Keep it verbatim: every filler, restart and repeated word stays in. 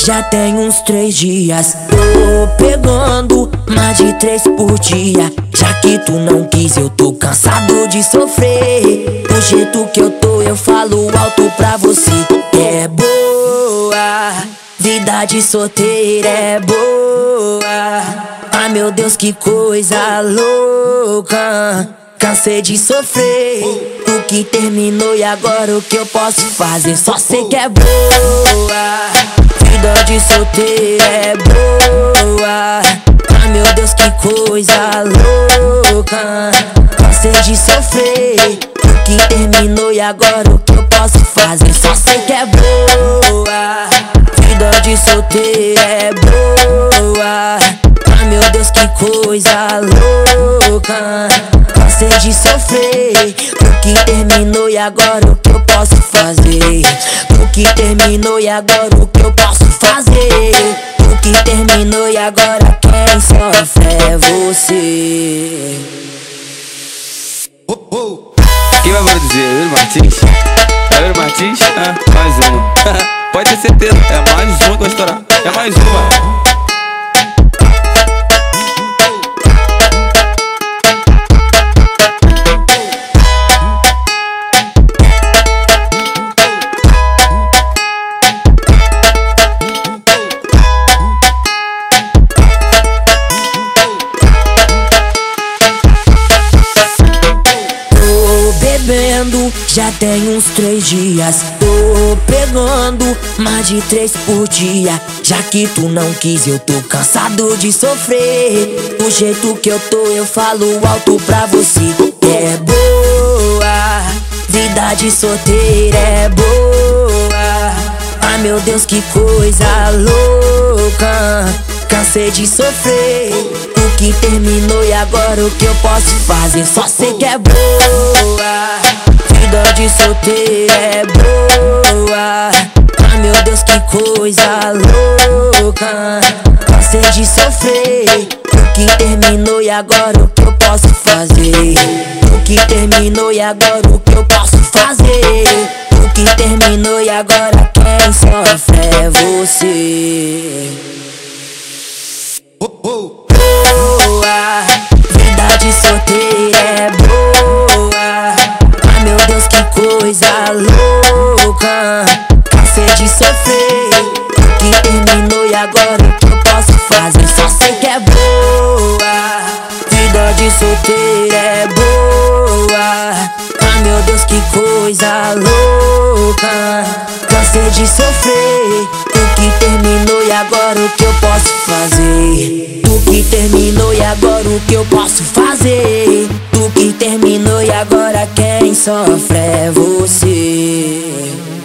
já tem uns três dias. Tô pegando mais de três por dia. Já que tu não quis, eu tô cansado de sofrer. Do jeito que eu tô, eu falo alto pra você. É boa, vida de solteira é boa. Ai meu Deus, que coisa louca. Cansei de sofrer, o que terminou e agora o que eu posso fazer? Só sei que é boa, vida de solteira é boa. Ai meu Deus, que coisa louca. Cansei de sofrer, o que terminou e agora o que eu posso fazer? Só sei que é boa, vida de solteira é boa. Ai meu Deus, que coisa louca. Cansei de sofrer, o que terminou e agora o que eu posso fazer? O que terminou e agora o que eu posso fazer? O que terminou e agora quem sofre é você. Oh, oh. Quem vai produzir? Yuri Martins? É Yuri Martins? É, mais uma. Pode ter certeza, é mais uma que vai estourar. É mais uma. Já tem uns três dias. Tô pegando mais de três por dia. Já que tu não quis, eu tô cansado de sofrer. Do jeito que eu tô, eu falo alto pra você. É boa, vida de solteira é boa. Ai meu Deus, que coisa louca. Cansei de sofrer, o que terminou e agora o que eu posso fazer? Só sei que é boa, vida de solteira é boa. Ai meu Deus, que coisa louca. Cansei de sofrer, o que terminou e agora o que eu posso fazer? O que terminou e agora o que eu posso fazer? O que terminou e agora quem sofre é você. Oh, oh. Boa, vida de solteira é boa. Ai meu Deus, que coisa louca. Cansei de sofrer, o que terminou e agora o que eu posso fazer? Só sei que é boa, vida de solteira é boa. Ai meu Deus, que coisa louca. Cansei de sofrer, o que terminou e agora o que eu posso fazer? O que terminou e agora o que eu posso fazer? O que terminou e agora quem sofre é você.